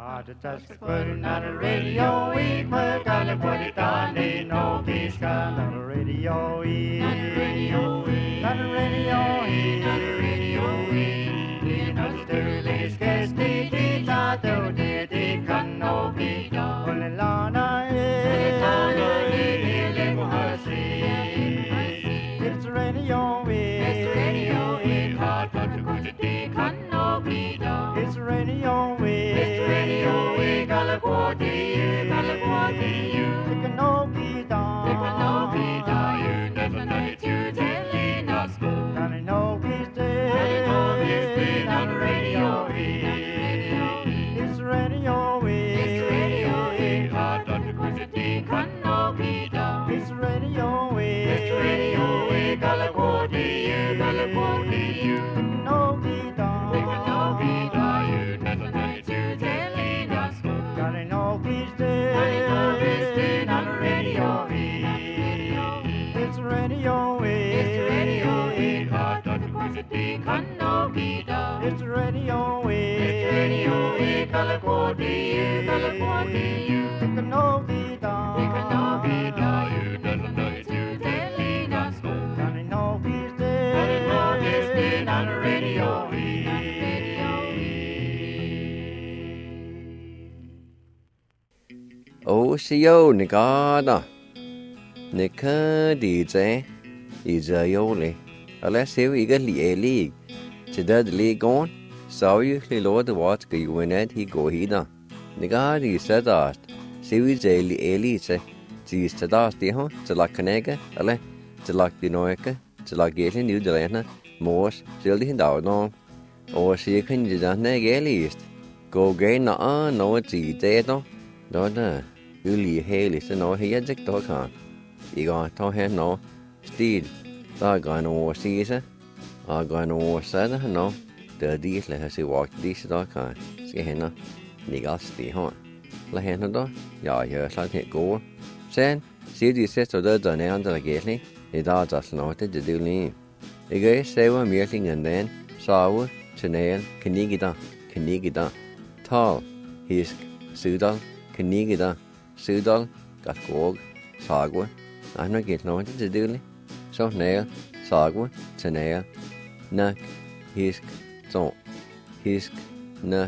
the touch putting on the radio, we put on the body down, they know peace on the radio, on the radio, on the radio, on the radio, we know the early sketch, they did not do, they can no be done. Only Lana is, it's the radio, it's the radio, it's hard but the good they can no be done. It's the radio, it's the radio, we got a body, you got a body, you. It can no be done, it can no be done. You never know it, you telling us go. And I know he's dead, and I know he's dead on the radio, it's the radio, it's the radio, it's hard but the good they can no be done. It's the radio, it's the radio, we got a body, you got a body, you. It can no be done, it can no be done. You never know it, you telling us go. And I know he's dead, and I know he's dead on the radio, it's the radio, it's the radio, it's hard but the good they can no be done. It's the radio, it's the radio, we got a body, you got a body, you. It can no be done, it can no be done. You never know it, you telling us go. And I know he's dead, and I know he's dead on the radio. Ô siêu nè có đó nè khá đi chế đi giờ yêu lì ở lẽ siêu ý cái lì lì chỉ đợi lì con sau yêu lì lúa từ vót cái yêu này thì go hi đó nè có đi sẽ đó siêu ý chế lì chế chỉ sẽ đó thì hả chỉ là cái này cái ở lẽ chỉ là cái nói cái chỉ là cái này điều này nè mua siêu đi đào nó ô siêu cái gì đó này cái lì go cái nó chỉ chế đó đó nè ưu lì hay lì sẽ nói hay nhất dịch đó cả, ý gọi thao hay nó steed, ta gọi nó xí sẽ, gọi nó sẽ đó nó, từ đi là sẽ walk đi sẽ đó cả, sẽ hay nó, nị gọi steed họ, là hay nó đó, giờ sao thế cố, sen, xí đi sẽ sau đó giờ này ăn là ghét đi, thì đó giờ nó tới giờ đi, ý cái sẽ qua miếng thì ngần đen, sau cho nên cái gì đó, tall, hisk, sưu đó, cái gì đó. Sudal, Gatkog, Sagwa, I know get no to do. So nail, Sagwa, Tanea, Nuck, Hisk, Zonk, Nuck,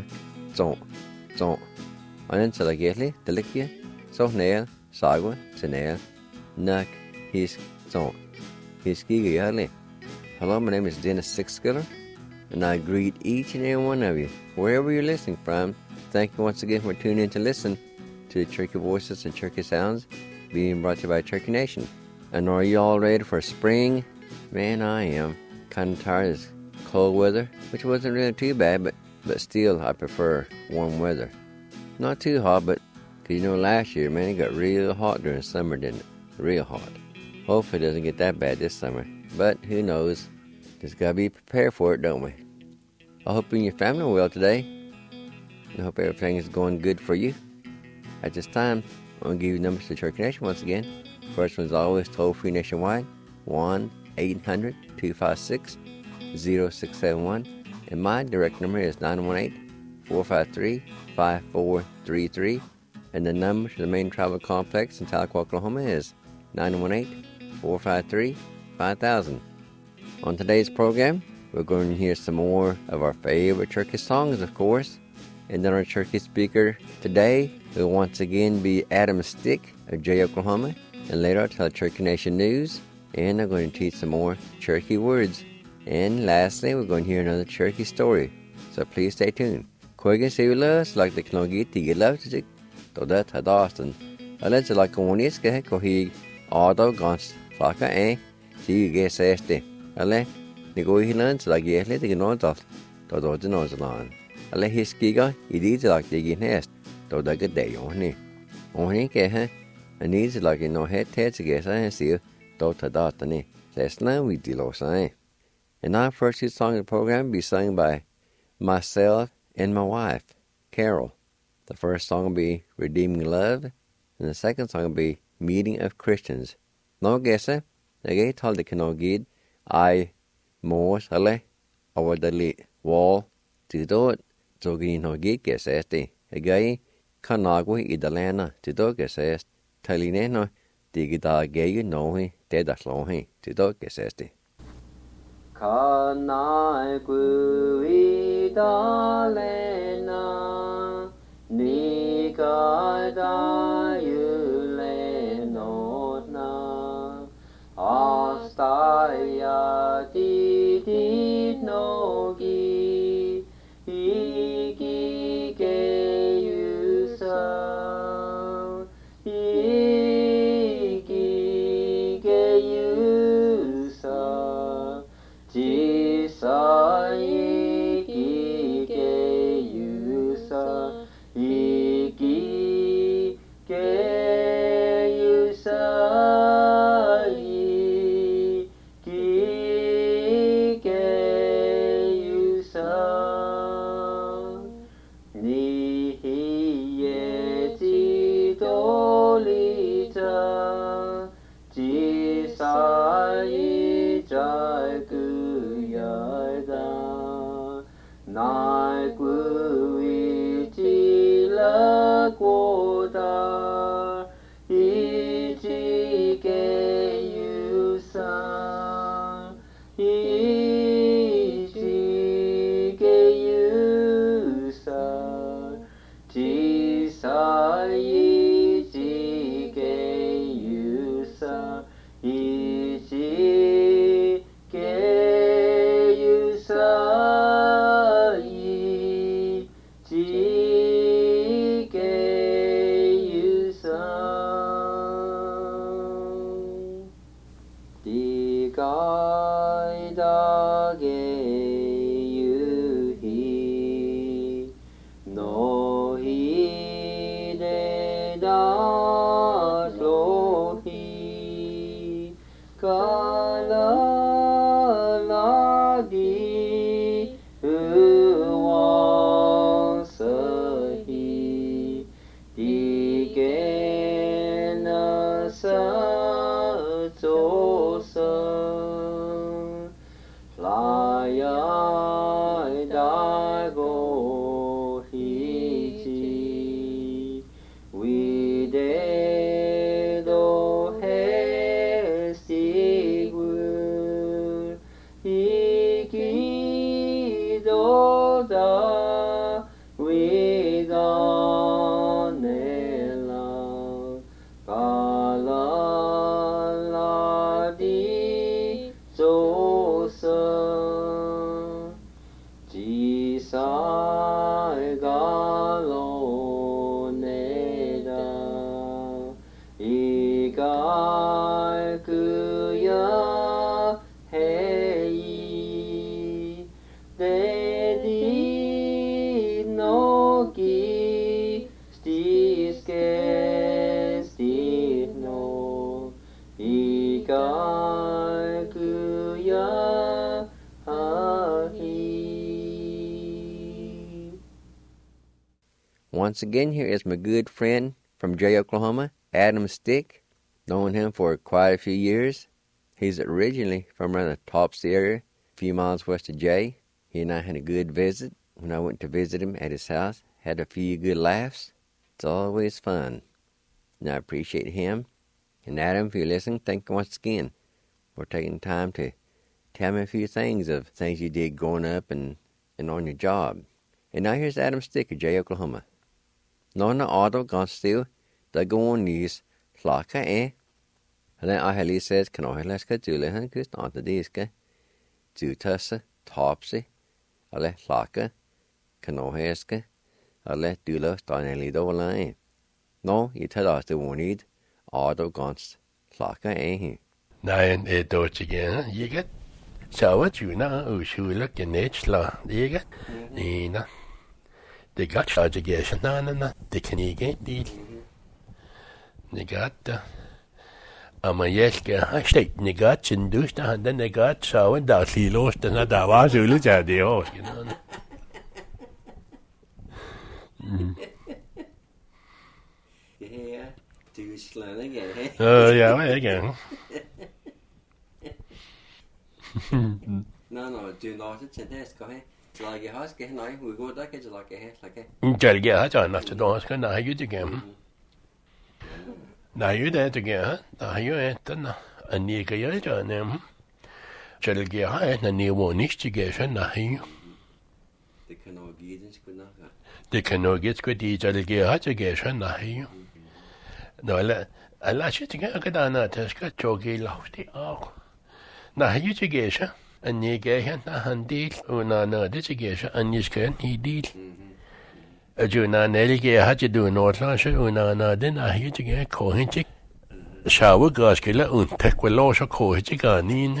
Zonk. I then said I get it, the lick you. So nail, Sagwa, Tanea, Nuck, Hisk, Zonk. Hiski early. Hello, my name is Dennis Sixskiller, and I greet each and every one of you, wherever you're listening from. Thank you once again for tuning in to listen to Cherokee Voices and Cherokee Sounds, being brought to you by Cherokee Nation. And are you all ready for spring? Man, I am. Kind of tired of this cold weather, which wasn't really too bad, but still I prefer warm weather. Not too hot, but, because last year, man, it got real hot during summer, didn't it? Real hot. Hopefully it doesn't get that bad this summer, but who knows? Just gotta be prepared for it, don't we? I hope you and your family are well today, and I hope everything is going good for you. At this time, I'm going to give you numbers to Cherokee Nation once again. First one is always toll-free nationwide, 1-800-256-0671. And my direct number is 918-453-5433. And the number to the main travel complex in Tahlequah, Oklahoma is 918-453-5000. On today's program, we're going to hear some more of our favorite Cherokee songs, of course. And then our Cherokee speaker today will once again be Adam Stick of Jay, Oklahoma. And later I'll tell Cherokee Nation news. And I'm going to teach some more Cherokee words. And lastly, we're going to hear another Cherokee story. So please stay tuned. Quiggan Silas like the Knogi Tigila Tick. Todat had Austin. I let you like one is get Kohi Auto Gons Flaka eh. See you get safety. I let the go he learns like yes, let the noise off. Todo the nose along. I let his skiga, he did like the nest. Though that good day on it. Only get her. And needs like head to get I see you. Dota Dotani. Last night we did all sign. And our first song in the program will be sung by myself and my wife, Carol. The first song will be Redeeming Love, and the second song will be Meeting of Christians. No guess it. They told the Kanogid, I Mors Ale over the wall to do it. So you know, get guess it. Again, Kanagui idalena to dog says, Talineno, digida gay no he, dead as long he, to dog says the. Kanagui idalena, Nikada yulenona, Astaya did nogi, Iki geyusa, Iki geyusa, Jisa iki geyusa, Iki geyusa, Iki geyusa, Nihiye jidolita, Jisai jaguyada, Naigui jila quoda, Ichi geyusa, Ichi geyusa, Jisai ichi geyusa, Ichi geyusa, Ichi geyusa. Digai da geyuhi, no hi de da slohi, kala la di uwang sahi, di gena sa zosa, playa da go hiji, we de do hestigur, iki do da we ganela, kala la di zosa, Jisai galo neda, Igai kuya hei, Dedi no gi, stiske stino, Igai kuya hahi. Once again, here is my good friend from Jay, Oklahoma, Adam Stick. Known him for quite a few years. He's originally from around the Topsy area, a few miles west of Jay. He and I had a good visit when I went to visit him at his house. Had a few good laughs. It's always fun. And I appreciate him. And Adam, if you're listening, thank you once again for taking time to tell me a few things of things you did growing up and on your job. And now here's Adam Stick of Jay, Oklahoma. Nona auto gone still, the go on news, flaka And then I had says, can I let's get to lehan, cause not the diska, to tussa, topsy, I let flaka, can I heska, I let do lust on a little line. No, you tell us the one need, auto guns, flaka Nej, dort igen. Jiget. Så tuna ushula kenechla. Jiget. Ina. Det gat chargation na det kanige deal. Det gat ama yeske hashtag det gat chindusta handa det gat så da silos den da var skulle ja det også. Ja, du slår igen. Ja, igen. No, du låter til det, skal vi? Like has get now we go that get like a like Jalge ha jan after dos kan na yu again. Na yu that again. Na yu etan ani ga ya jan. Jalge ha na ni wo nicht ge na yu. the can all get in school now. Det kan nog get good i jalge ha ge na yu. No la shit ga ga na ta ska chogi lofti au. Na yu ge en je ge na handil una na de ge en je ken hi dil. Jo na nelge ha je do no la she una na de na yu ge ko hin je. Shawo gas ke la un tek wel lo so ko je ga nin.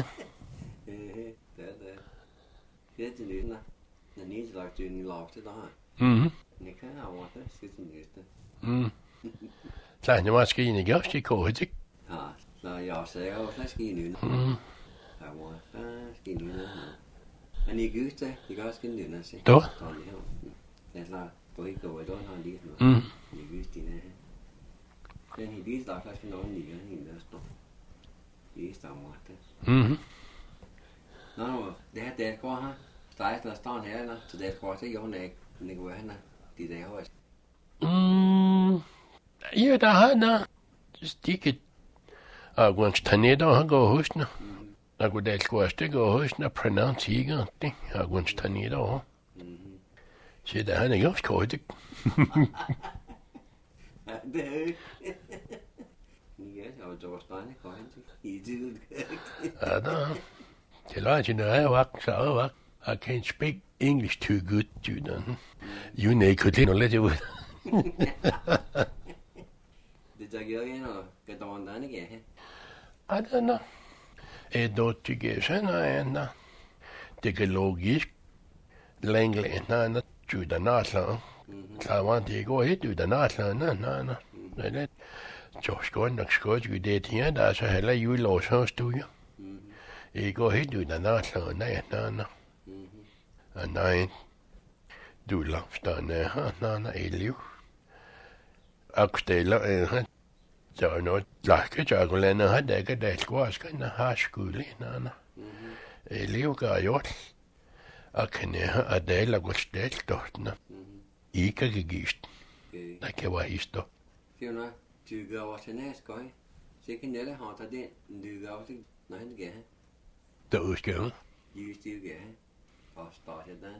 Det är nu när ni lagt ju ni lagt det där. Ni kan ha vad det sitter nu. Så nu måste ju ni gå till ko je. Ja, så jag säger och flaska nu. Ja, vad ska nu. Men ni gute, ni går ska nu när sig. Då? Det är la då gick då har dit nu. Ni gute ne. Den ni dit där flaska någon ni där står. Det är samma. Nå, det er kvar her. Steget eller stånd her, eller? Så det er kvar til jorden, ikke? Men det går hen, de der højst. Ja, der har der. Stikket. Og hvis taneder har gået hos nu. Og hvis det går stik går hos nu, pronounce ikke det. Og hvis taneder har. Så der har ikke også kort, ikke? Ja, det er ikke. Ja, og George Steiner går hen til. I tiden. Ja, der. Det lader ikke noget af vagt, så af vagt. I can't speak English too good, you know. You need to let it ud. Det tager jeg igen, og kan der være en anden her? I don't know. Dot ikke sådan en. Det er logisk. Længe en juda natla. Klavan det går helt juda natla, nej. Det Josh går nok skot ju det her, der så heller julelås hos du jo. Jeg går helt ud af natla, nej. Og nej, du lavstående her, nej, i liv. Og stiller en så er noget lakke, så jeg lande her, der kan det skårskende har skulle, nej. I liv gør gjort. Og kan jeg have, at det er laget stelt, nej. Ikke kan gist. Der kan være hister. Fiona, du gør også til næste gang. Så kan jeg have taget den, du gør også til, nej, det gør jeg. Der udskæver. Just det, gør jeg. Og startet den.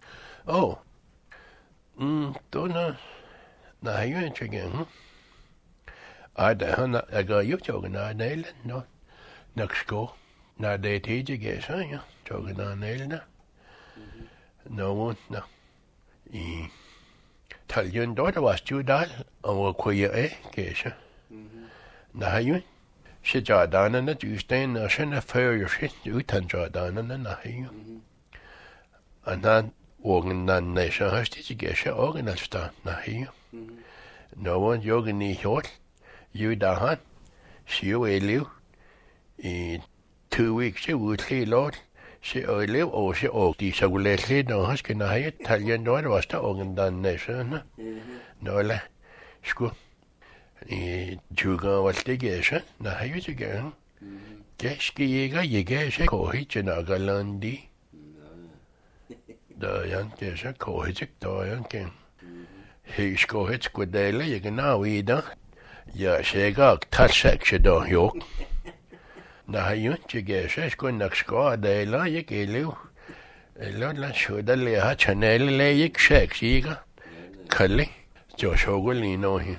Då nej, jeg er ikke igen. Ej, der han jeg gør jo tjokken af nælen, nå. Nok sko. Når det er tid, jeg gør så, ja. Tjokken af nælen. Nå. I taljen, der var studal, og hvor kunne jeg af, gør så. Nej, jo. Så jordanerne, du sten, og sådan er før jeg fisk, uden jordanerne, nej, jo. Og når orgen den næste høst, det gør så orgen altså der, nej, jo. Nå, joggen i hjort. Jo, der han siger elev i 2 weeks, så udklæde lort, så elev og så og de så kunne læse lidt, og han skal have taljen, når det var der ungen den næste, nå, la, sku, i 20 år, var det ikke så, nej, jo, det gør han. Det skal ikke så kohit, når jeg lander de. Der er han, det er så kohit, der er han, kan. Helt skohet skulle dele, jeg kan nå i dag. Ja, sikkert tager da jo. Nej, jo, det gør så skulle nok skade eller ikke elev. Eller lad så der lære channel læge ikke sex ikke. Kalde. Så går lige nu her.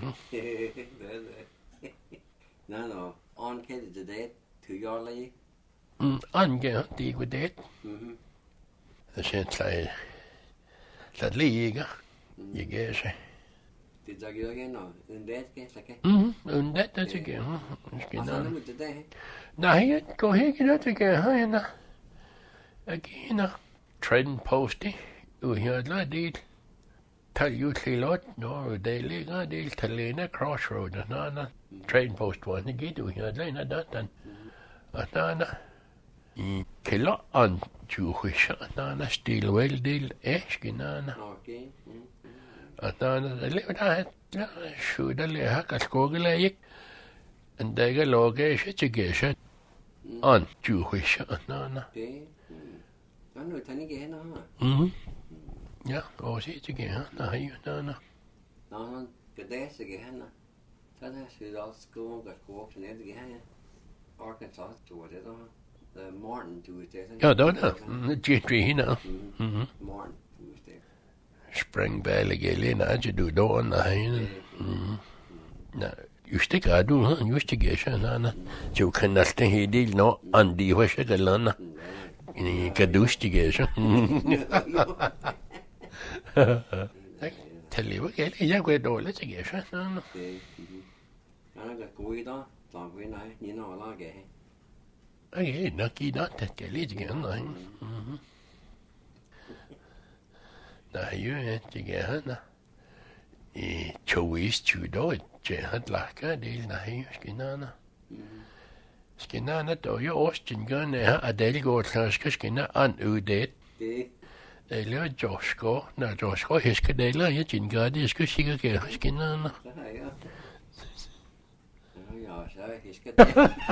Nå, on kan det det til jeg læge. Ange, det går det. Så så lige ikke. Jeg gør så. Det tager jeg igen, og en dag skal jeg sige. En dag, det tykker jeg. Og så er det med det dag? Nej, jeg går ikke, det tykker jeg. Herne. Jeg giver Trading Post, her er det. Tal jo til lot, når det ligger, det er Talena Crossroad, og Trading Post, hvor det giver du her, det er den. Og i kælder an, du husker, stil vel del æsken, Okay. Og der lever der så der lever kan skogele ikke en dag loge så til an du husker Det. Så nu tager ikke hen her. Ja, osit again. No. No, good day again. That has to all school, got co-ops and everything. Arkansas to it, the Martin to it. Ja, då. G3 now. Martin to it there. Spring Valley Gelena, du då na hin. Na, just det gør du, just det gør sådan, na. Du kan alltid helt nå andi hvad skal det lande. Kan du stige så? Tell you what, jeg går dårligt til så. Han har gået der, der går nej, ni når lage. Okay, nok I nok det kan lidt igen, nej. Nej, jo, det gør han. I toist 20 år, det har lakker det, nej, skinana. Skinana, der jo også den gør, at det går til skinana an udet. Det er Josko, når Josko husker det, eller jeg tænker, det skal sikkert gøre skinana. Ja, så husker det.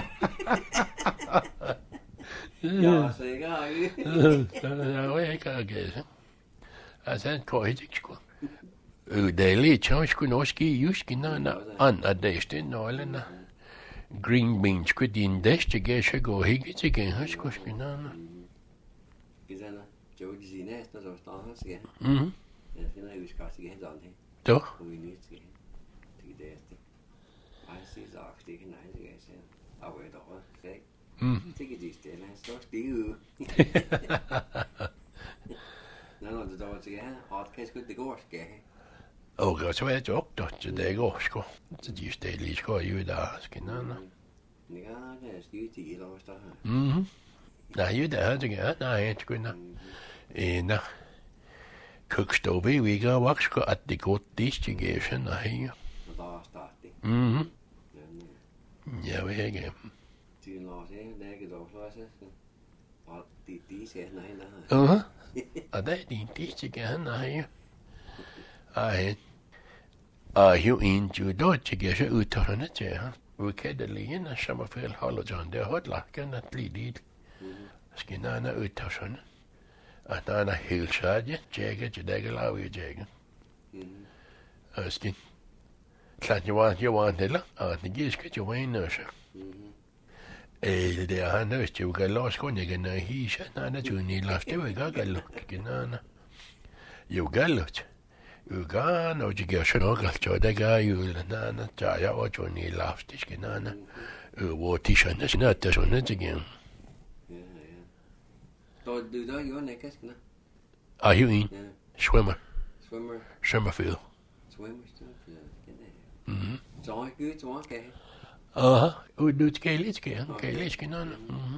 Ja, sikkert. Ja, jeg kan ikke. Altså, han kan ikke sgu. Det er lidt, så skulle nok ske just skinana an at det er nøglerne. Green beans skulle din dæste gøre, så går ikke til gengæld, sgu skinana. Gizana, jo de sige næsten, så står han sig. Jeg finder jo skal sig hen sådan her. Då. Vi nyt skal. Det er det. Ej, så det ikke nej, det er så. Og hvad der fæk. Det kan de stille, så stive. Når det der til her, og kan sgu det går skal. Og så er det jo også, det går sgu. Så de stille skal jo der, skinana. Ja, det er skidt til eller hvad der her. Nej, jo, det er det gør. Nej, jeg skulle nå. Køkstove, vi ikke har vokset, at det går distribution, nej. Og der er startet. Jeg ved ikke. Det er noget, det er ikke dog så. Og det siger nej, der. Og det er din distribution, nej. Og jo en judo til at gøre udtørende til ham. Vi kan det lige, når Sommerfeld holder sådan, det er hot lakken, at lige dit. Skinana udtørende. Og når han er helt særlig, tjekke til det, laver jeg tjekke. Og skin. Klart, jeg var en heller, og det giver skat jo en også. Det er han også, det var lov skånd, jeg kan hise, når han er jo en lagt, det var ikke galt, skinana. Jo galt. Ugan, og det gør så nok, altså, det gør jo, nana, der er også jo en lagt, skinana. Hvor de sådan, sådan, det er sådan, det gør. Du der jo en æggesk, Er jo en? Swimmer. Sommerfeld. Swimmer, så er det så kan. Aha, du skal lidt skinana.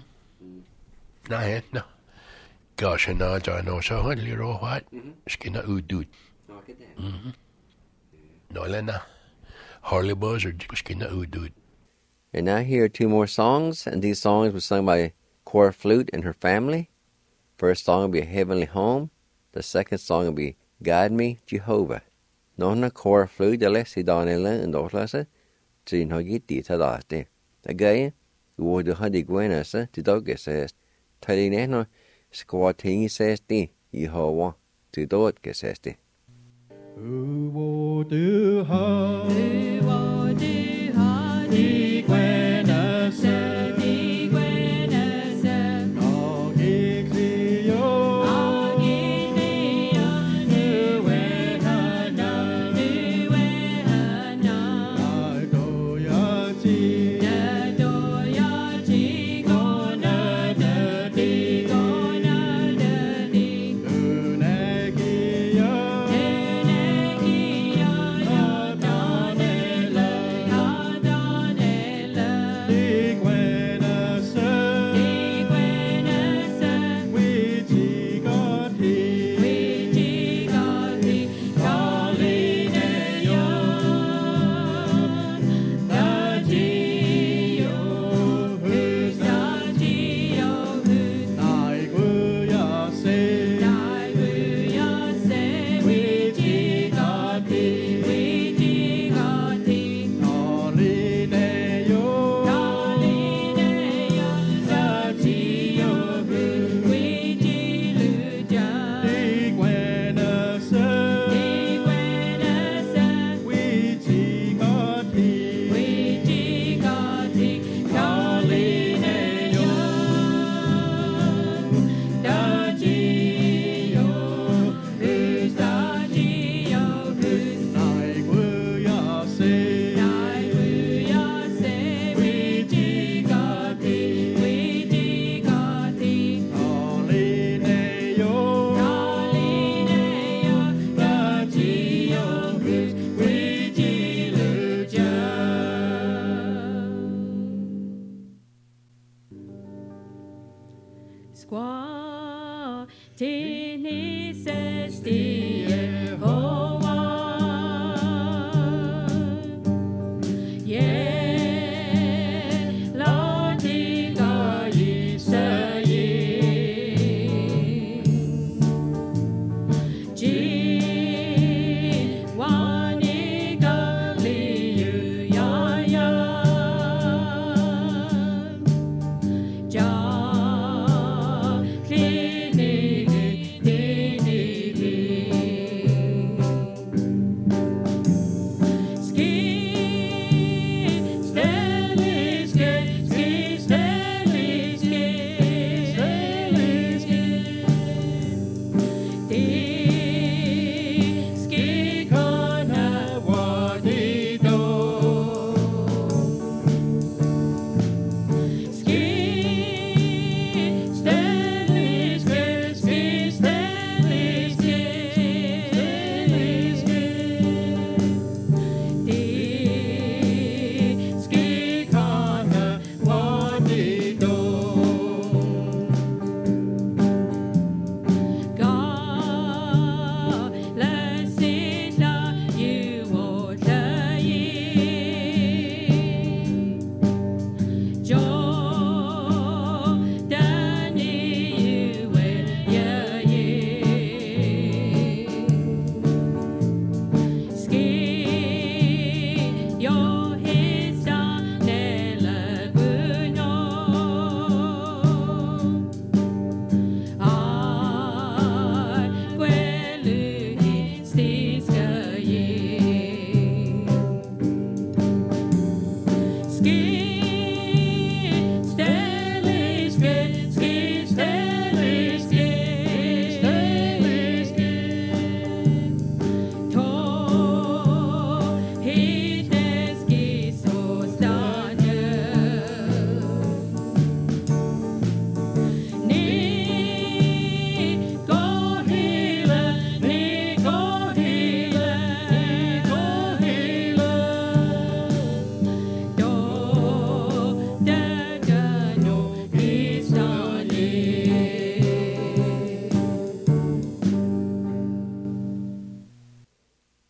Nej, nå. Gør så noget, der er noget så højt lidt overhovedet. Skinner ud. Okay, det Nå, lad Hollywood, så de skinner ud. And now here are two more songs, and these songs were sung by Cora Flute and her family. First song will be Heavenly Home. The second song will be Guide Me, Jehovah. Nonna Cora Flute, the less he done and those lesser. So you know, get it at that day. Again, you would have the Gwenas to dog says, telling no squat thing says the Jehovah to do it, says the.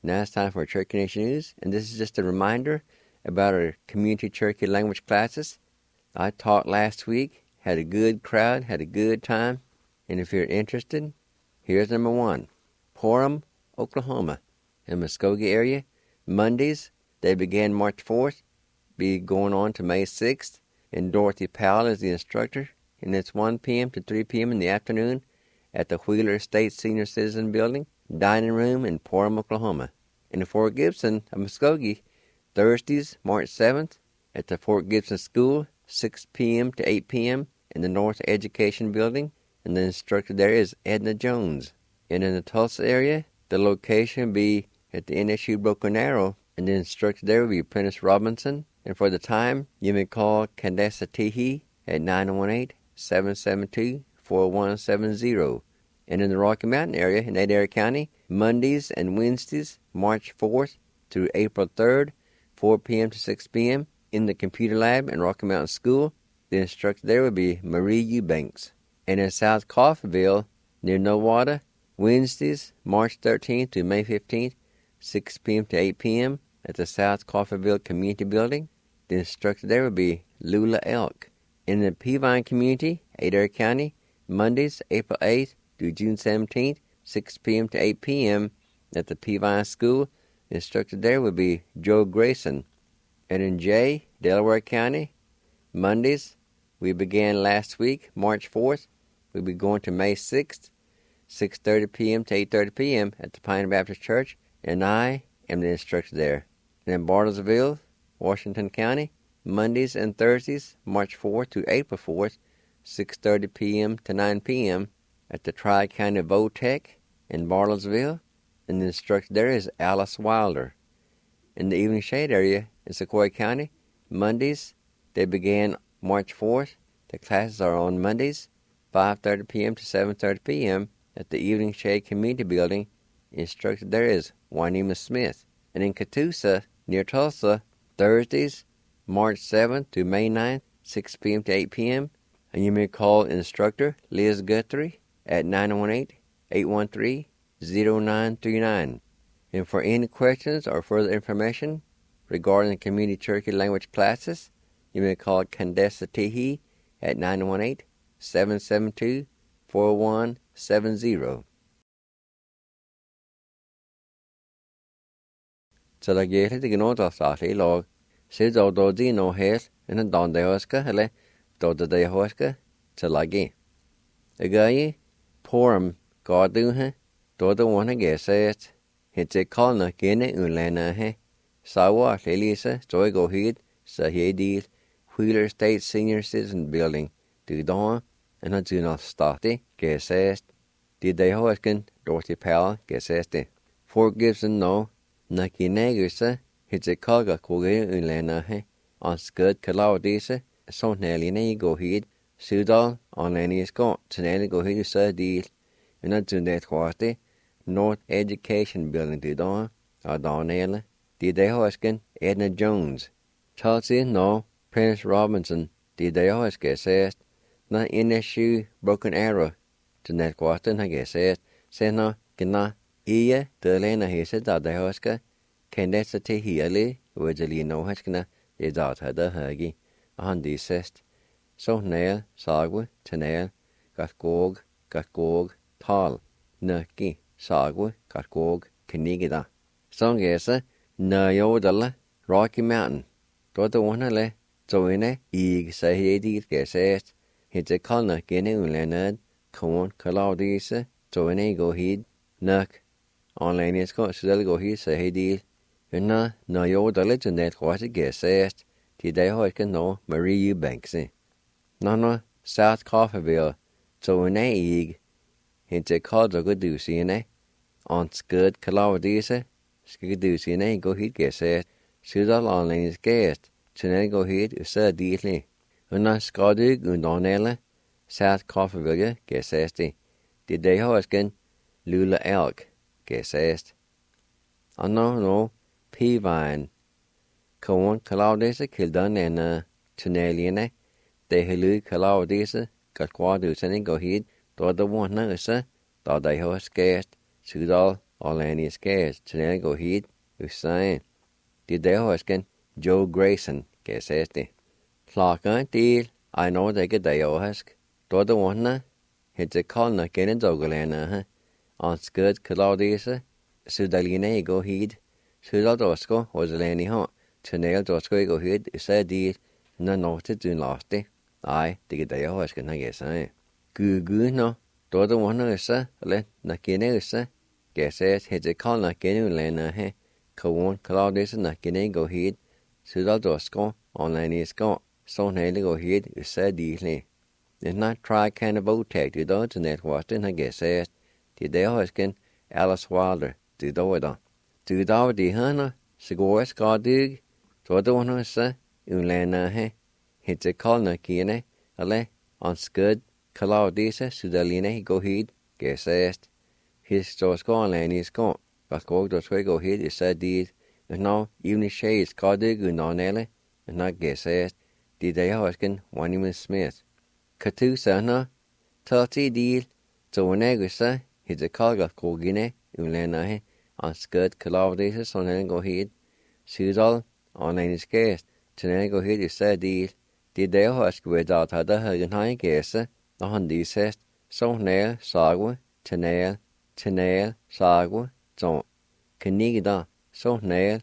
Now it's time for Cherokee Nation News, and this is just a reminder about our community Cherokee language classes. I taught last week, had a good crowd, had a good time, and if you're interested, here's number 1. Porum, Oklahoma, in Muskogee area. Mondays, they began March 4th, be going on to May 6th, and Dorothy Powell is the instructor, and it's 1 p.m. to 3 p.m. in the afternoon at the Wheeler State Senior Citizen Building, Dining Room in Porum, Oklahoma. In the Fort Gibson of Muskogee, Thursdays, March 7th, at the Fort Gibson School, 6 p.m. to 8 p.m. in the North Education Building, and the instructor there is Edna Jones. And in the Tulsa area, the location be at the NSU Broken Arrow, and the instructor there will be Prentice Robinson. And for the time, you may call Candace Teehee at 918-772-4170. And in the Rocky Mountain area in Adair County, Mondays and Wednesdays, March 4th through April 3rd, 4 p.m. to 6 p.m. in the Computer Lab in Rocky Mountain School. The instructor there will be Marie Eubanks. And in South Coffeyville, near Nowata, Wednesdays, March 13th to May 15th, 6 p.m. to 8 p.m. at the South Coffeyville Community Building. The instructor there will be Lula Elk. In the Peavine community, Adair County, Mondays, April 8th through June 17th, 6 p.m. to 8 p.m. at the Peavine School. The instructor there will be Joe Grayson. And in Jay, Delaware County, Mondays, we began last week, March 4th. We'll be going to May 6th, 6:30 p.m. to 8:30 p.m. at the Pioneer Baptist Church, and I am the instructor there. And in Bartlesville, Washington County, Mondays and Thursdays, March 4th to April 4th, 6:30 p.m. to 9 p.m. at the Tri-County Votech in Bartlesville, and the instructor there is Alice Wilder. In the Evening Shade area in Sequoia County, Mondays, they began March 4th. The classes are on Mondays, 5:30 p.m. to 7:30 p.m. at the Evening Shade Community Building. The instructor there is Juanema Smith. And in Catoosa, near Tulsa, Thursdays, March 7th to May 9th, 6 p.m. to 8 p.m. And you may call instructor Liz Guthrie at 918-813-0939. And for any questions or further information regarding the Community Cherokee language classes, you may call Candace Teehee at 918-772-4170. Så der gælder det noget, der starter i lag. Så der de nå helt, en dan de huske, eller der de huske, til lagi. Again, Porum, God do he, der one gæsset, hente kalna gene unlana he. Sawa Lelisa, så go hit, så he deal, Wheeler State Senior Citizen Building, du da, and han do not starte, gæsset. De husken, Dorothy Powell, gæsset. Fort Gibson no, Nakinaguse, hits a kaga koge unlana he, on scud kalaudise, so naline go hid, Sudal, on lani scott, Tanelli go hid a deal, and not to that quarte, North Education Building to dawn, or Darnella, did they huskin, Edna Jones. Chelsea, no, Prentice Robinson, did they huske says, not in the shoe, Broken Arrow, to that quarte, I guess says, no, gna. Iya, the lena hisa da de huska, Candace Teehee, Widgely no huskina, de dot had a huggy, a hundi sest. So nail, sagwa, tanail, got gog, tal, nucky, sagwa, got gog, canigida. Song gesa, na yodala, Rocky Mountain. Do the one le, so in a, eeg, say he did get sest, hits a colna, gene unlenad, corn, calaudisa, so in a go heed, nuck. Online ska så gå hit så hej deal. Men når jeg der lidt net godt gæsest, til det har ikke nå Marie Eubanks. Når South Coffeyville, så en ikke. Hente kalder gå du sine. On skud kalaudise, skal du sine gå hit gæsest. Så der online gæst, så når gå hit så deal. Når skal du undernelle South Coffeyville gæsest. Det har ikke Lula Elk. Gæsest. Og no, Peavine. Corn, Calaudese, Kildan, and Tunaliene. De helu Calaudese, got quadus and go hid, do the one nurse, do they have scarce, Sudal, Alani Scares, Chanel Heat, Usain. The Dehoskin, Joe Grayson, Gasesti. Clark, deal, I know they get Deohask. Dodo one, hit the colna, get in Dogalana, on Scud Claudisa, Sudalina go heed, Sudadosco was a lanny hot, Chanel Dosco go heed, said deal, no noted to lost it. I, the Deohaskin, I guess I. Goo no, Dodo one is a let Nakinesa. Gasset hit the colna, Genu Lana, he. Kawan Claudis and Nakine go heed, Sudadosco, on Lanny Scott, so nearly go heed, said deally. It's not try cannibal tag to do to net Washington, I guess, says, the Deohaskin, Alice Wilder, to do it on. To do the Hannah, Sigor Scardig, to the one who say, Ulana he, hit the colna kine, ale, on Scud, Claudisa, Sudalina, go heed, guess, says, his store score, Lanny Scott. But go to go head is said deed, and now even shades Cardig and Nonelle, and not guess says, the Deohaskin, Wanyman Smith. Katu sana, 30 deal, so when I say, hit the cargo Gogine, Ulanahe, on Scud Claudis on an go head, Sudal, on any scarce, to go head is said deal, the Deohask without other Hagen High guess, the Hundi says, so nail, sagwa, Tanel, sagwa. So, Canigda, so nail,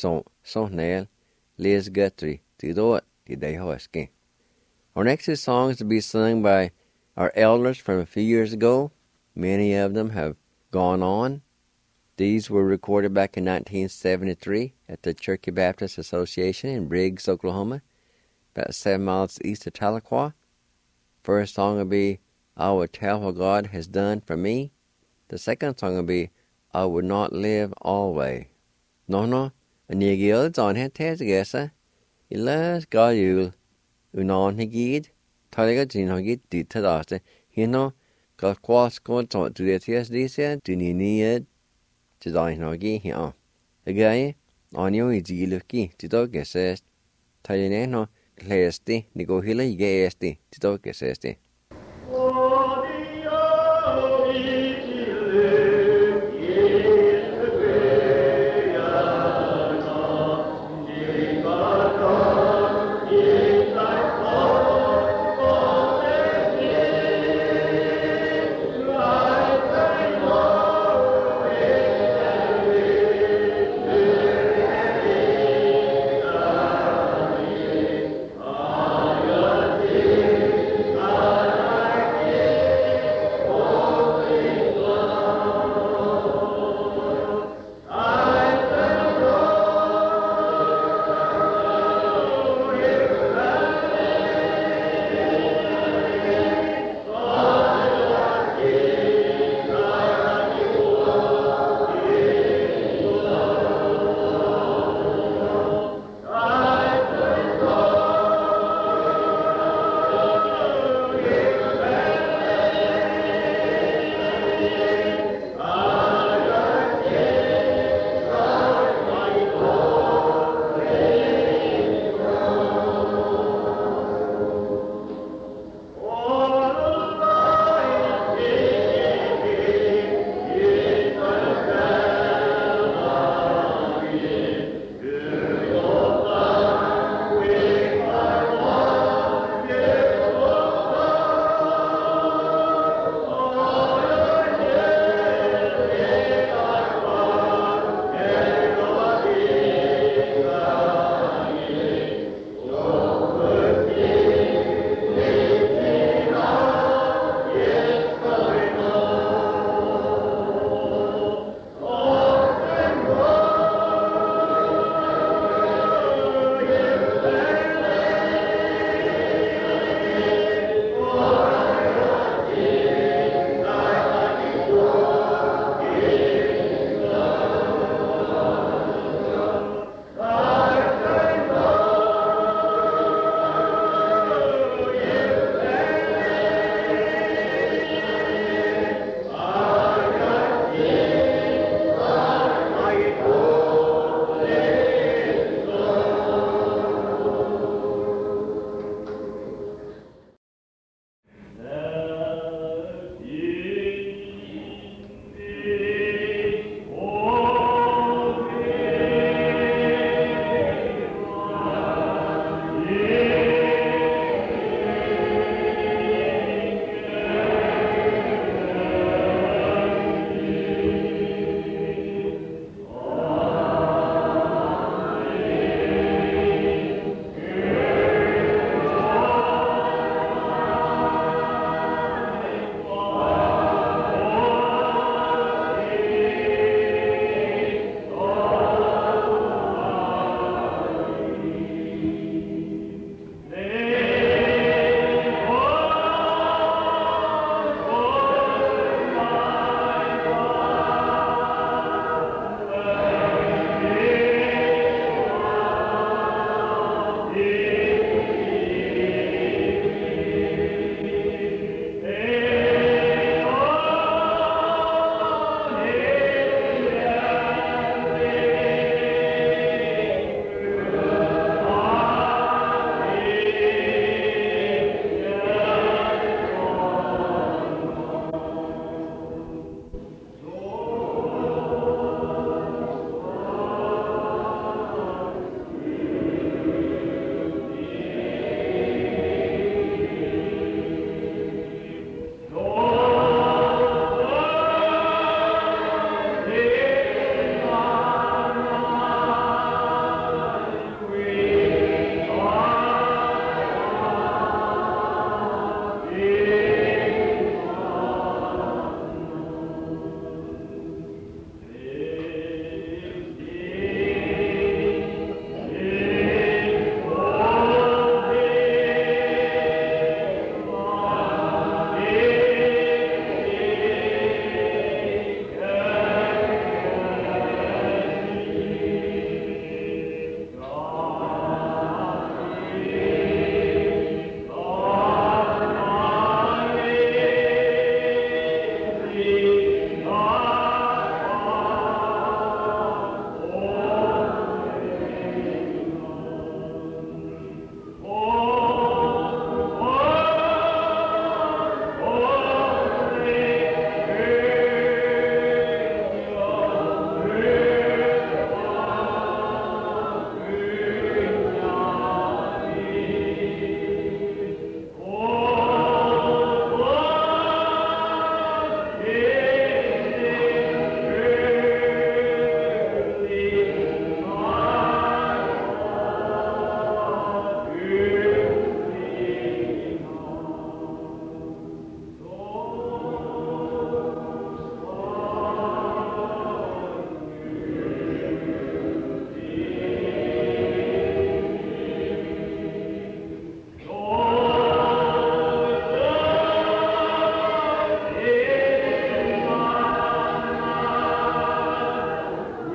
Liz Guthrie, to do it, the Deohaski. Our next two songs to be sung by our elders from a few years ago. Many of them have gone on. These were recorded back in 1973 at the Cherokee Baptist Association in Briggs, Oklahoma, about 7 miles east of Tahlequah. First song will be, I Will Tell What God Has Done For Me. The second song will be, I Would Not Live Always. No, and you guilds on het tesgessa. Ilas Gayul, Unon Higid, Taliga Jinogid, Ditadaste, Hino, got quasco to the TSD, to Niniad, to Dinogi here. Again, on your Iziluki, to Dogesest, Talineno, Lesti, Nigohila, Gesti, to Dogesesti. Ah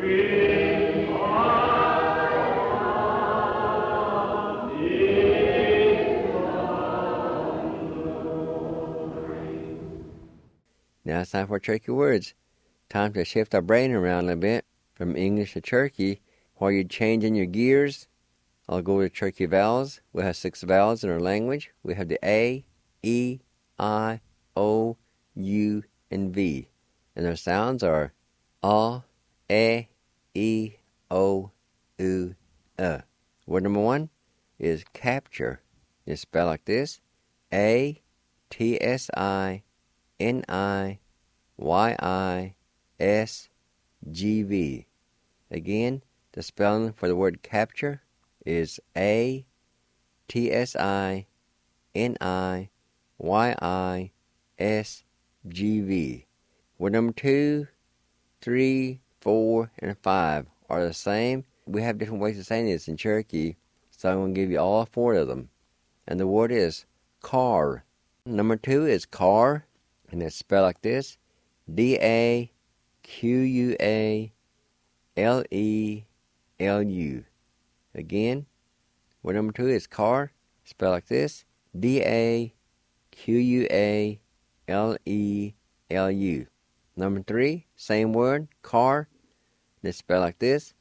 Now it's time for Turkey words. Time to shift our brain around a little bit from English to Turkey. While you're changing your gears, I'll go to Turkey vowels. We have 6 vowels in our language. We have the A, E, I, O, U, and V. And their sounds are A, E, O, U, Word number 1 is capture. It's spelled like this: A-T-S-I-N-I-Y-I-S-G-V. Again, the spelling for the word capture is A-T-S-I-N-I-Y-I-S-G-V. Word number 2, 3, 4, and 5 are the same. We have different ways of saying this in Cherokee, so I'm going to give you all 4 of them. And the word is car. Number 2 is car, and it's spelled like this: D-A-Q-U-A-L-E-L-U. Again, word number 2 is car, spelled like this: D-A-Q-U-A-L-E-L-U. Number 3, same word, car, and it's spelled like this: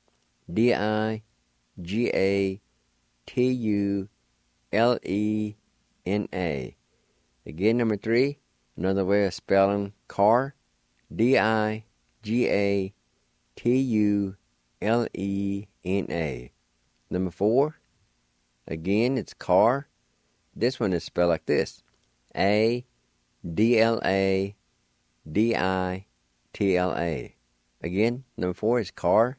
D-I-G-A-T-U-L-E-N-A. Again, number 3, another way of spelling car: D-I-G-A-T-U-L-E-N-A. Number 4, again, it's car. This one is spelled like this: A-D-L-A-D-I-T-L-A. Again, number 4 is car: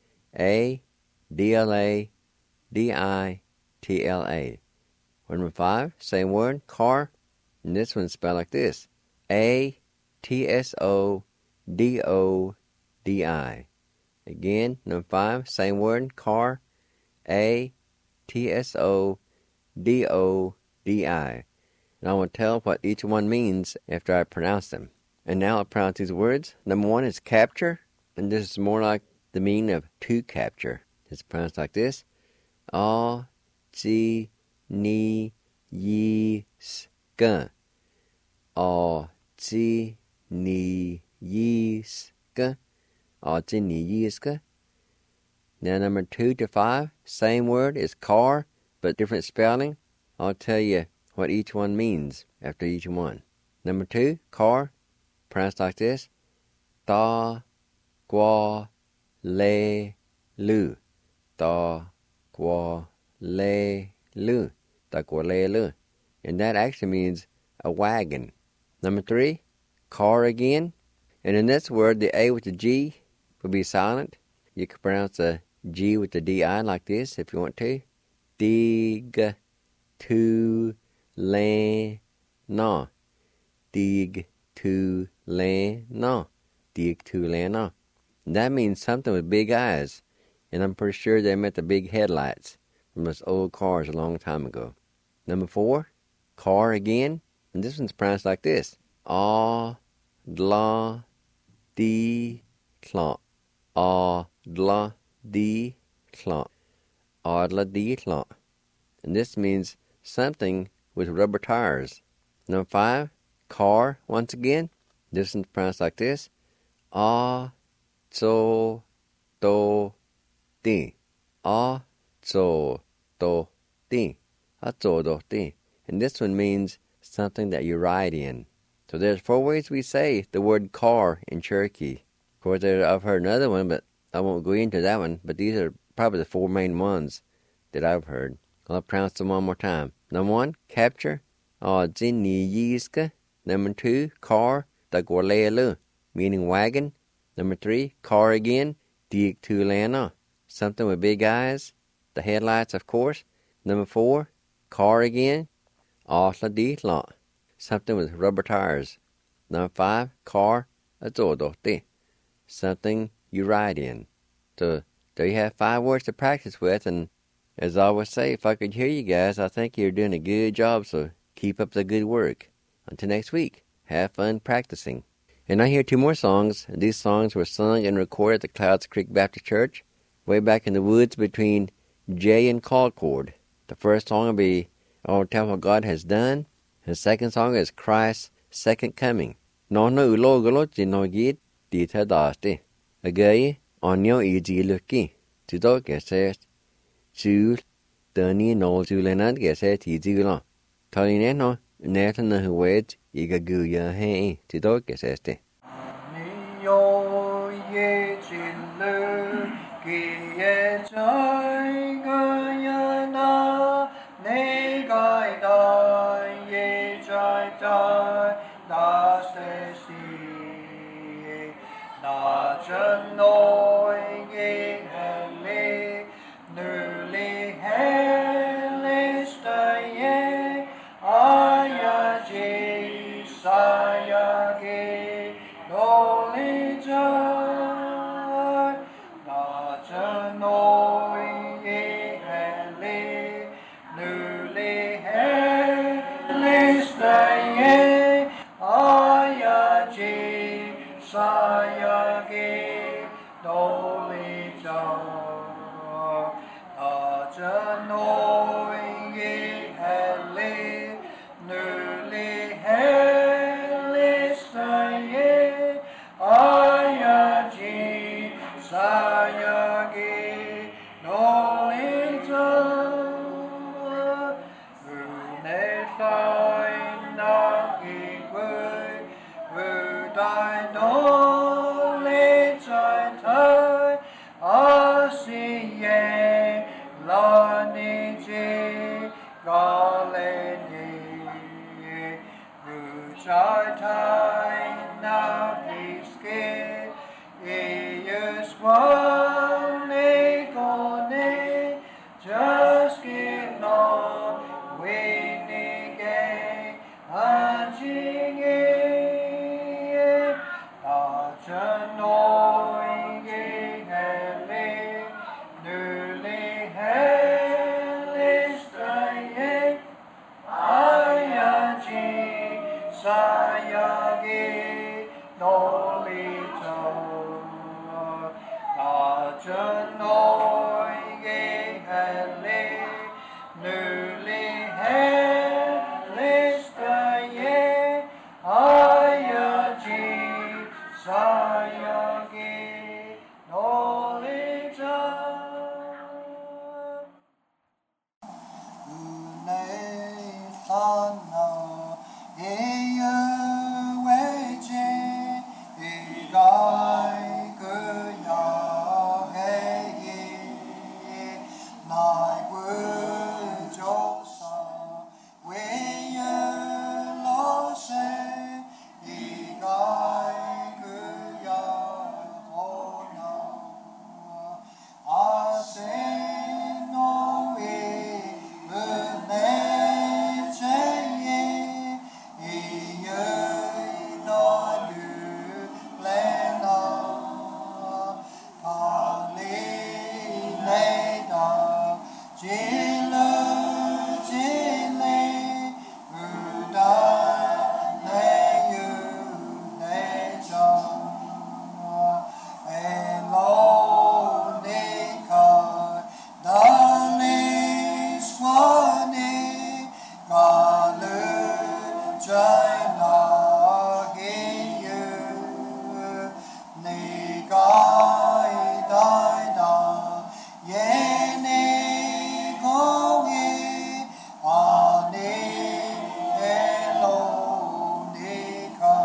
A-D-L-A-D-I-T-L-A. Number 5, same word, car, and this one's spelled like this: A-T-S-O-D-O-D-I. Again, number 5, same word, car, A-T-S-O-D-O-D-I. And I will tell what each one means after I pronounce them. And now I'll pronounce these words. Number 1 is capture, and this is more like the meaning of to capture. It's pronounced like this: A-T-N-Y-S-K. A-T-N-Y-S-K. A-T-N-Y-S-K. Now number 2 to 5, same word is car, but different spelling. I'll tell you what each one means after each one. Number 2, car, pronounced like this: Ta-kwa-le-lu. Ta-kwa-le-lu. Ta-kwa-le-lu. And that actually means a wagon. Number 3, car again. And in this word, the A with the G will be silent. You can pronounce the G with the D-I like this if you want to. Dig, to, le, na. Dig, to, le, na. Dig, to, le, na. And that means something with big eyes. And I'm pretty sure they meant the big headlights from those old cars a long time ago. Number 4, car again. And this one's pronounced like this: A, dla, di, clot. A, dla, di, clot. A, dla, di, clot. And this means something with rubber tires. Number 5, car once again. This one's pronounced like this: A, tso, do, di. A, tso, do, di. A, tso, do, di. And this one means something that you ride in. So there's 4 ways we say the word car in Cherokee. Of course, I've heard another one, but I won't go into that one. But these are probably the 4 main ones that I've heard. I'll pronounce them one more time. Number 1, capture. Ziniyiska. Number 2, car. Tagwalelu, meaning wagon. Number 3, car again. Diiktulana, something with big eyes. The headlights, of course. Number 4, car again. Asladitla, something with rubber tires. Number 5, car. Azodote, something you ride in. So there you have 5 words to practice with, and as I always say, if I could hear you guys, I think you're doing a good job, so keep up the good work. Until next week, have fun practicing. And I hear two more songs. These songs were sung and recorded at the Clouds Creek Baptist Church way back in the woods between Jay and Concord. The first song will be I'll Tell What God Has Done. And the second song is Christ's Second Coming. Nó ulo galo chỉ nói gít đi theo đó đi. Ở đây, on nhau ý gì lực kì. Chứ đó kẻ xe chú tờ ni nô chú lên án kẻ xe thì chú lo. Thôi đi nè nó, nè thân nè huế ý gà gư ya hei. Chứ đó kẻ xe đi. Yo ye chin lư kỳ ye trái gaya na ne gai dai ye trái trái da se si na chân noi ye le nu le he le sta ye aya ji sa ya ge no le ja na chân noi ye le nu le he le sta ye aya ji sa ya ge no le ja na chân noi ye le nu le he le sta ye aya ji sa ya ge no le ja ne sai na ge quê đại no le trái thai a si ye la ni ji ga le ni trái thai na biske is one ne go ne just give no we ni ge a ji ge ta chân noi ge le nu le he le sta ye aya ji sa ya ge no le cho ta chân noi ge le nu le he le sta ye aya ji sa ya ge no le cho ne san na ye we je e gai ke ya he ye nai wu jo sa we ye lo se e gai ke ya ho na a se no e ne che ye e ye no du le na pa le ne da ji le u da ne yu ne cha e lo ne ka da ne swa ne ga le jai na ge yu ne gai dai da ye ne go ye a ne e lo ne ka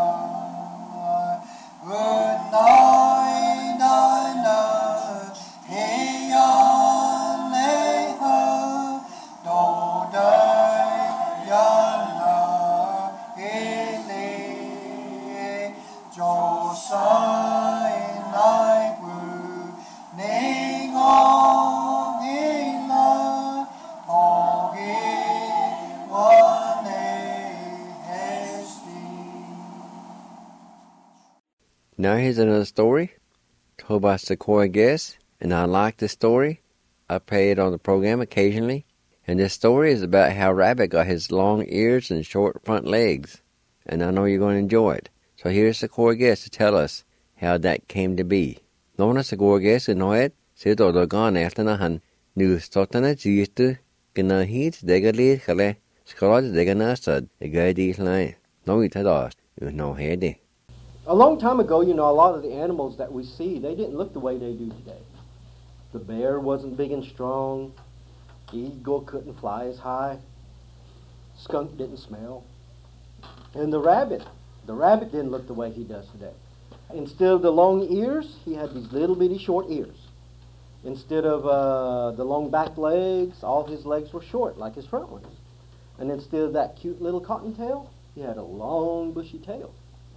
good night na he ya le ha do dai ya na he le jo sai nai wu ne go ge la ho ge wa ne hesti. Now here's another story told by Sequoia Guest, and I like this story. I play it on the program occasionally, and this story is about how Rabbit got his long ears and short front legs, and I know you're going to enjoy it. So here's the Gorgas to tell us how that came to be. Lona sa Gorgas in Noed, said Odogan after Nahan, knew Stotana Gistu, Gana Heat, Degali, Hale, Scott Deganastad, a guide line. No, it had asked, you know, Heady. A long time ago, a lot of the animals that we see, they didn't look the way they do today. The bear wasn't big and strong. The eagle couldn't fly as high. Skunk didn't smell. And the rabbit didn't look the way he does today. Instead of the long ears, he had these little bitty short ears. Instead of the long back legs, all his legs were short, like his front ones. And instead of that cute little cottontail, he had a long bushy tail.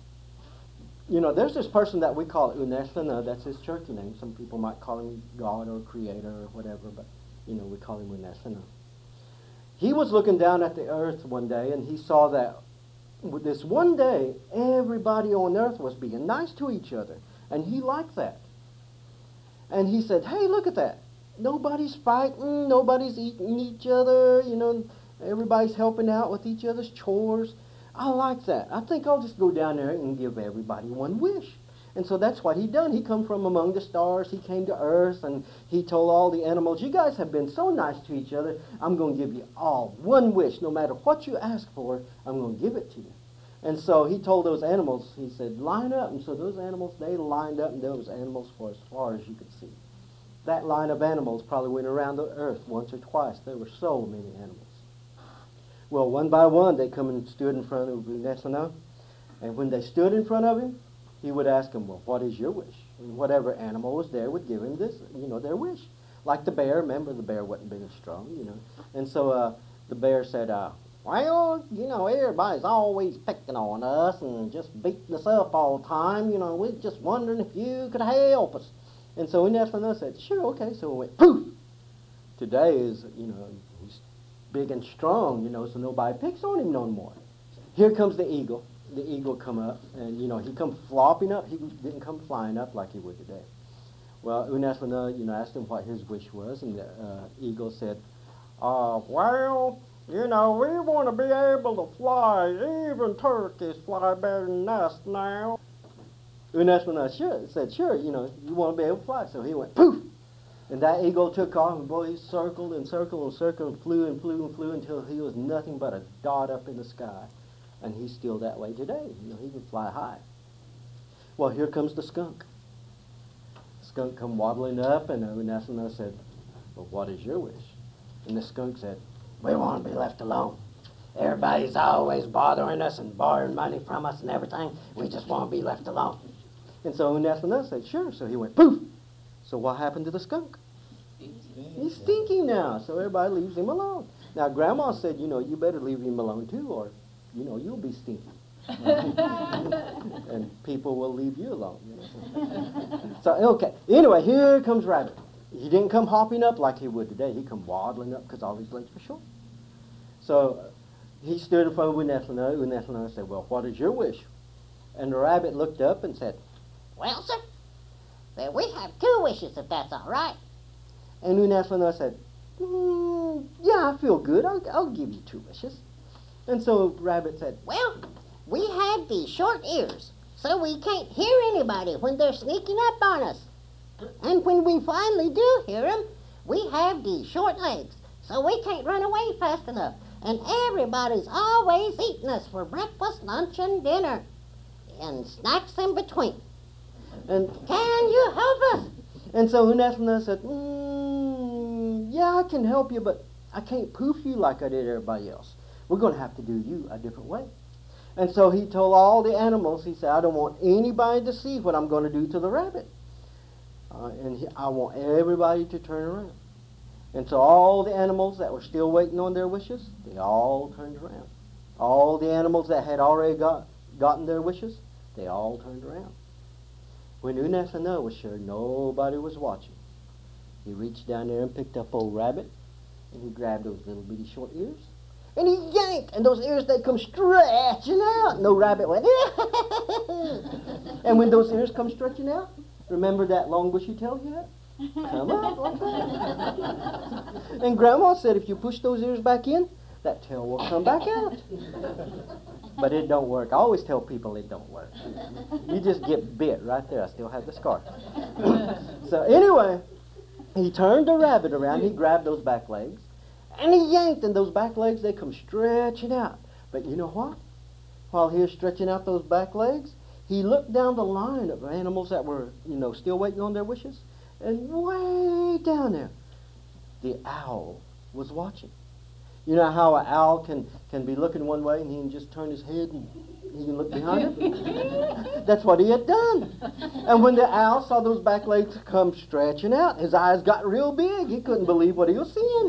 There's this person that we call Uneslana, that's his church name. Some people might call him God or Creator or whatever, but, we call him Uneslana. He was looking down at the earth one day, and he saw that this one day, everybody on earth was being nice to each other, and he liked that. And he said, hey, look at that. Nobody's fighting, nobody's eating each other, everybody's helping out with each other's chores. I like that. I think I'll just go down there and give everybody one wish. And so that's what he done. He come from among the stars. He came to earth, and he told all the animals, you guys have been so nice to each other, I'm going to give you all one wish. No matter what you ask for, I'm going to give it to you. And so he told those animals, he said, line up. And so those animals, they lined up, and there was animals for as far as you could see. That line of animals probably went around the earth once or twice. There were so many animals. Well, one by one, they come and stood in front of Uneslana. And when they stood in front of him, he would ask them, well, what is your wish? And whatever animal was there would give him this, their wish. Like the bear. Remember, the bear wasn't big and strong, And so the bear said, well, everybody's always picking on us and just beating us up all the time. We're just wondering if you could help us. And so Uneslana said, sure, okay. So it went, poof! Today is, he's big and strong, so nobody picks on him no more. Here comes the eagle. The eagle come up, and, he come flopping up. He didn't come flying up like he would today. Well, Uneslana, asked him what his wish was, and the eagle said, well, we want to be able to fly. Even turkeys fly better than us now. Uneslana said, sure, you want to be able to fly. So he went, poof! And that eagle took off, and boy, he circled and circled and circled and flew and flew and flew until he was nothing but a dot up in the sky. And he's still that way today. He can fly high. Well, here comes the skunk. The skunk come waddling up, and Uneslana said, well, what is your wish? And the skunk said, we want to be left alone. Everybody's always bothering us and borrowing money from us and everything. We just want to be left alone. And so Uneslana said, sure. So he went, poof! So what happened to the skunk? He's stinky now, so everybody leaves him alone. Now, Grandma said, you better leave him alone too, or, you'll be stinky. And people will leave you alone. So, okay. Anyway, here comes Rabbit. He didn't come hopping up like he would today. He come waddling up because all his legs were short. So he stood in front of Uneslana. Uneslana said, well, what is your wish? And the rabbit looked up and said, well, sir, we have 2 wishes, if that's all right. And Uneslana said, yeah, I feel good. I'll give you 2 wishes. And so Rabbit said, well, we have these short ears, so we can't hear anybody when they're sneaking up on us. And when we finally do hear them, we have these short legs, so we can't run away fast enough. And everybody's always eating us for breakfast, lunch, and dinner, and snacks in between. And can you help us? And so Uneslana said, yeah, I can help you, but I can't poof you like I did everybody else. We're going to have to do you a different way. And so he told all the animals, he said, I don't want anybody to see what I'm going to do to the rabbit. I want everybody to turn around. And so all the animals that were still waiting on their wishes, they all turned around. All the animals that had already gotten their wishes, they all turned around. When Uneslana was sure nobody was watching, he reached down there and picked up old Rabbit, and he grabbed those little bitty short ears, and he yanked, and those ears, they come stretching out. No Rabbit went, and when those ears come stretching out, remember that long bushy tail he had? Come out like that. And Grandma said if you push those ears back in, that tail will come back out. But it don't work. I always tell people it don't work. You just get bit right there. I still have the scar. So anyway, he turned the rabbit around. He grabbed those back legs, and he yanked, and those back legs, they come stretching out. But you know what? While he was stretching out those back legs, he looked down the line of animals that were, still waiting on their wishes, and way down there, the owl was watching. You know how an owl can be looking one way and he can just turn his head and he can look behind him? That's what he had done. And when the owl saw those back legs come stretching out, his eyes got real big. He couldn't believe what he was seeing.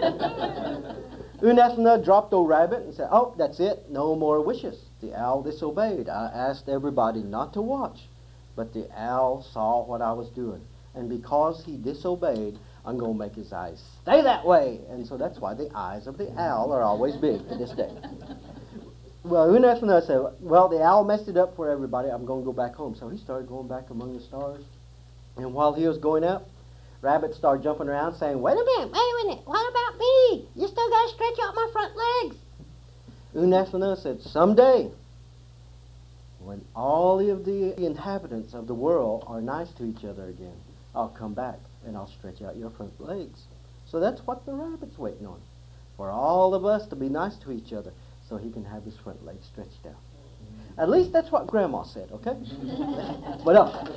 Unethna dropped the rabbit and said, "Oh, that's it. No more wishes." The owl disobeyed. I asked everybody not to watch, but the owl saw what I was doing. And because he disobeyed, I'm going to make his eyes stay that way. And so that's why the eyes of the owl are always big to this day. Well, Unethna said, well, the owl messed it up for everybody. I'm going to go back home. So he started going back among the stars. And while he was going up, Rabbit started jumping around saying, wait a minute, what about me? You still got to stretch out my front legs. Unethna said, someday, when all of the inhabitants of the world are nice to each other again, I'll come back and I'll stretch out your front legs. So that's what the rabbit's waiting on, for all of us to be nice to each other so he can have his front legs stretched out. At least that's what Grandma said, okay? What else?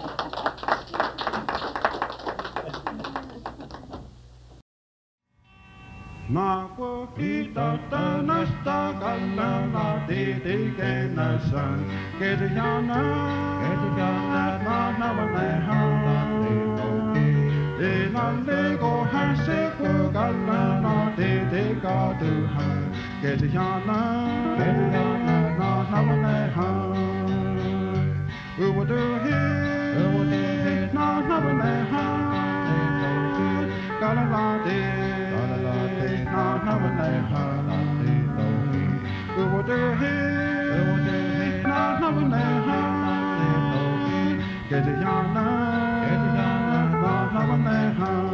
Mako kita tanasta kallana titi kenasan Ketijana na navanehan Inalego hansiku kallana titi kaduhan Ketijana na navanehan Uwaduhi na navanehan Kalalati na navanehan Uwaduhi na navanehan Ketijana na navanehan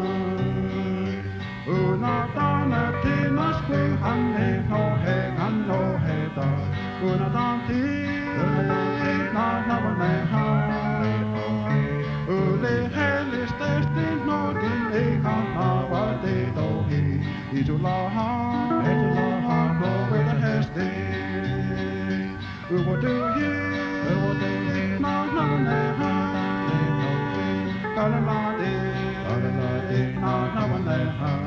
Unadana tinasku hanne no he kanno he da Unadanti na navanehan Ule helistesti no din kanava de dohi Itulaha no with a hesti Uwaduhi na navanehan Kalalati na navanehan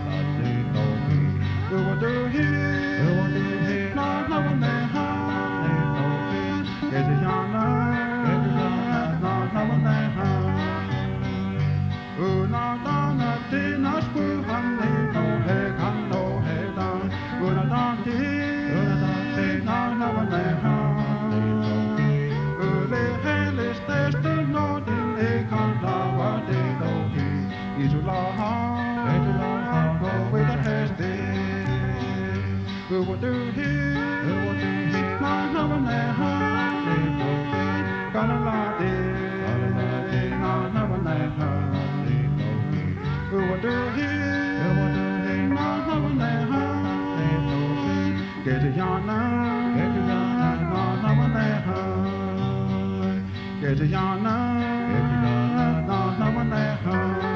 Uwaduhi na navanehan Ketijana na navanehan Unadana tinasku hanne no he kanno he da Unadanti na navanehan Ule helistesti no din e kanava de dohi Itulaha no with a hesti Uwaduhi na navanehan Kalalati na navanehan Uwaduhi na navanehan Ketijana na navanehan Ketijana na navanehan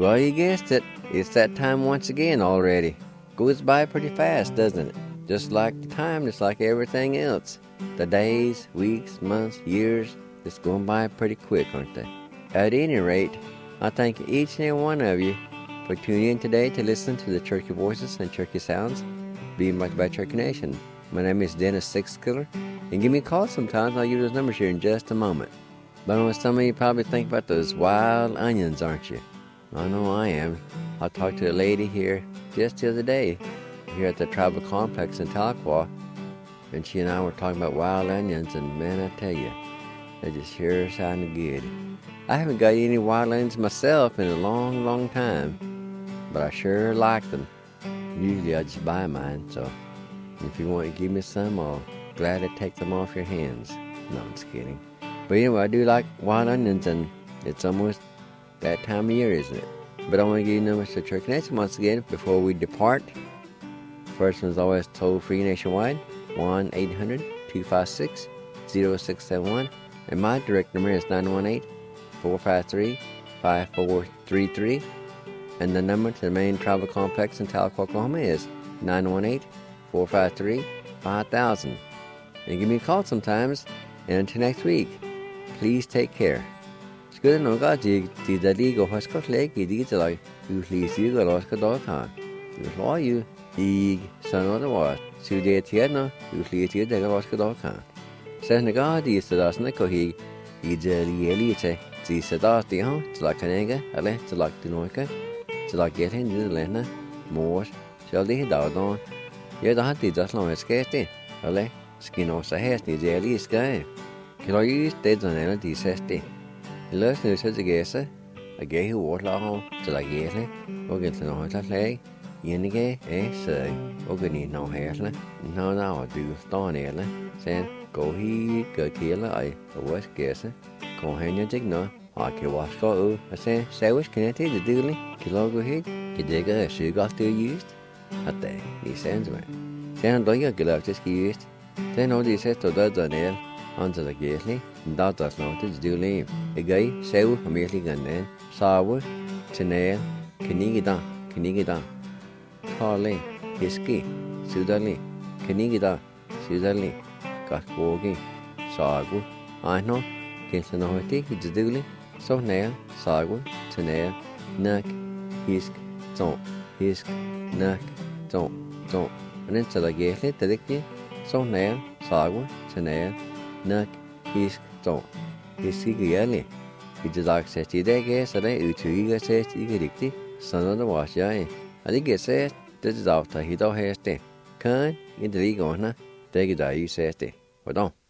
Well, you guessed it. It's that time once again already. Goes by pretty fast, doesn't it? Just like the time, just like everything else. The days, weeks, months, years, it's going by pretty quick, aren't they? At any rate, I thank each and every one of you for tuning in today to listen to the Cherokee Voices and Cherokee Sounds being brought by Cherokee Nation. My name is Dennis Sixkiller, and give me a call sometimes. I'll give you those numbers here in just a moment. But I know some of you probably think about those wild onions, aren't you? I know I am. I talked to a lady here just the other day here at the Tribal Complex in Tahlequah, and she and I were talking about wild onions, and man, I tell you, they just sure sounded good. I haven't got any wild onions myself in a long, long time, but I sure like them. Usually I just buy mine, so if you want to give me some, I'll gladly take them off your hands. No, I'm just kidding. But anyway, I do like wild onions, and it's almost that time of year, isn't it? But I want to give you numbers to Cherokee Nation once again before we depart. First one is always toll-free nationwide, 1-800-256-0671. And my direct number is 918-453-5433. And the number to the main tribal complex in Tahlequah, Oklahoma is 918-453-5000. And give me a call sometimes. And until next week, please take care. Skulle noen ganger til det ligger hos godt lege i dit lag, utlyser og lasker dagene. Du har jo i sånn det var, så det tjener, utlyser det og lasker dagene. Sen ganger de stedene kan jeg i det lige til steder de har, til at kan jeg, eller til at det noe, til at jeg hen i landet, mor, så det da da. Jeg da hadde det slået skæste, eller skin også hæst i det lige skal. Kan jeg det den eller de sæste. Løs nu til gæse, og gav i ordlaget til at gæle, og gæld til noget til lag, enige søg, og gæld noget herle, når der var du stående, sen gå hit, gør kæle ej, og vores gæse, gå hen og dæk noget, og kan vaske ud, og sen saves kan jeg til det dødelig, kan lage hit, kan dække af syg også det just, at det er sandt med. Sen døg jeg gælder til skivist, sen når de sætter død ned, Anza the Gately, Datas noted do leave. A gay, sew, a merely gun, Sawa, Tenale, Kanigida, Tarley, Hiski, Sudali, Kanigida, Sudali, Kakwogi, Sagu, I know, Kinsanoti, it's duly, so nail, Sagu, Tenale, Nuck, Hisk, Don't, Nuck, Don't, and into the Gately, Dedicti, so nail, Sagu, Tenale, Nuck, Hisk, Don't. Hiski gærlig. I det dag sæt i dag, så det udtyger sæt ikke rigtigt. Sådan det var jeg. Og det gør sæt, det er dag, der hitter her sted. Kan, i det lige gående, det er der i sæt det. Hvordan?